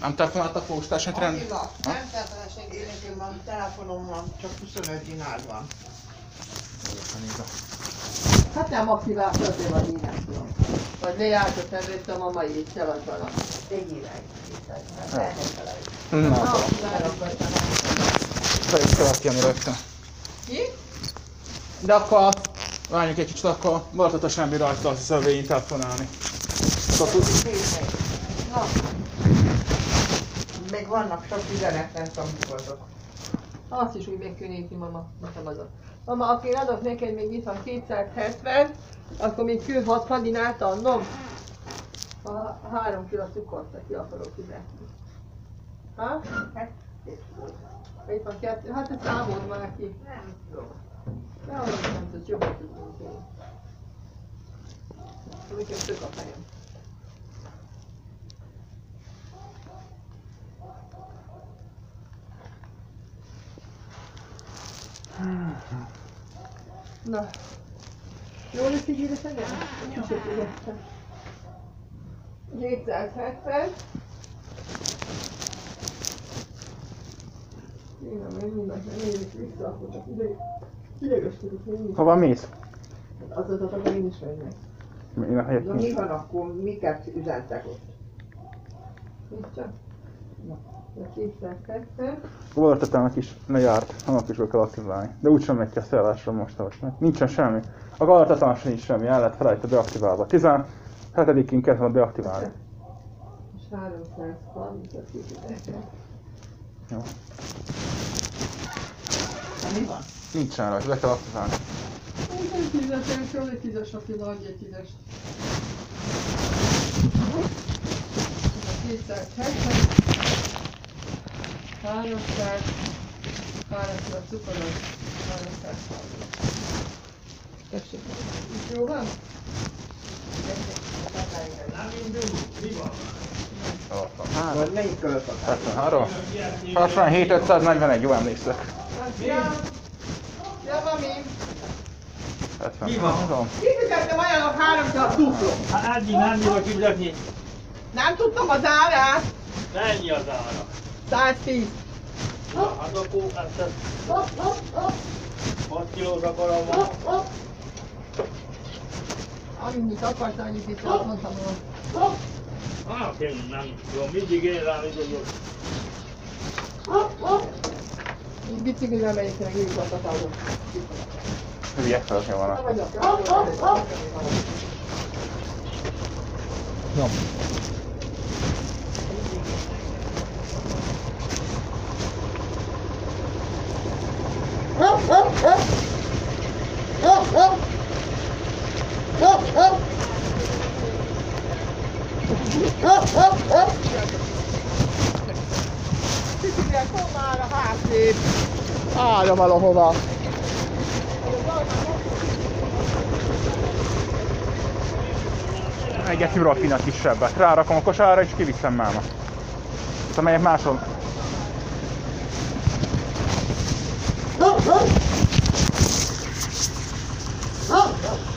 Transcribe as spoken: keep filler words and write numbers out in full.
Nem telefonáltak postását rend? Attila, nem telefonáltak, én nekem van telefonom van, csak huszonöt dinár van. Hát nem aktiválta, azért vagy én nem tudom. Vagy lejárt, nem vettem a mai itt, te vagy valami. Tegyél Na, pedig kellett jönni rögtön. Ki? De akkor várjunk egy kicsit, akkor Bartatos nem bír rajta, azt hiszem, végén telefonálni. Na. Még vannak sok üzenet, nem tudom, mi voltok. Azt is úgy meg kell nézni, mama. Nekem azok. Mama, aki adok neked még itt van kétszázhetven, akkor még kül hatvan dinárt adnom. A három kilo cukort, aki akarok fizetni. Ha? Itt van kettő, hát ezt számold már ki. Nem tudom. De ahol nem tudsz, jobban tudunk én. Nekem tök a fejem. Na. Jól is így írtam el? Kicsit írtam. kétszázhetven. Én nem, én mindent nem érjük vissza, akkor csak idegeskedek én is. Hova mész? Az az az, akkor én is mennek. Én a helyet Na mi van akkor, miket üzentek ott? Mit csak? Na, kétszázhetven. Galartatának is lejárt, annak is be kell aktiválni. De úgysem megy ki a szállásra most, most nincsen semmi. A Galartatán sem nincs semmi, el lett felejtve beaktiválva. tizenhetedikén kezdve beaktiválni. És háromszázharmincas kifizetett. Jó. Na mi van? Nincsen rajta, be kell aktiválni. Úgy nem fizetem fel, egy tízes, aki adj egy tízest. kétszázhetven. háromszáz. háromszáz cukoros. háromszázharminc. Tessék, itt jó van? Nem indul, mi van? Vagy melyik költ a hetvenhárom? hatvanhét ötszáznegyvenegy, jó emlékszek. Java mi? hetvenhárom. Kifizettem ajánlok háromszáz dupló. Hát eddig nem bírok fizetni. Nem tudtam az árát. Mennyi az ára? száztíz. Na, hát akkor ezt hat kilót akarom van. Annyit akart, annyit itt azt mondtam volna. Hát én nem tudom, mindig én rám idegok. Így biciklivel megyek, meg így volt a távol. Hülyek fel, hogy vannak. Jó. Biciklivel kom már a hátrébb. Állja valahova. Egyet Jurafina kisebbet. Rárakom a kosárra és kiviszem máma. Ezt amelyek máson. Oh, oh.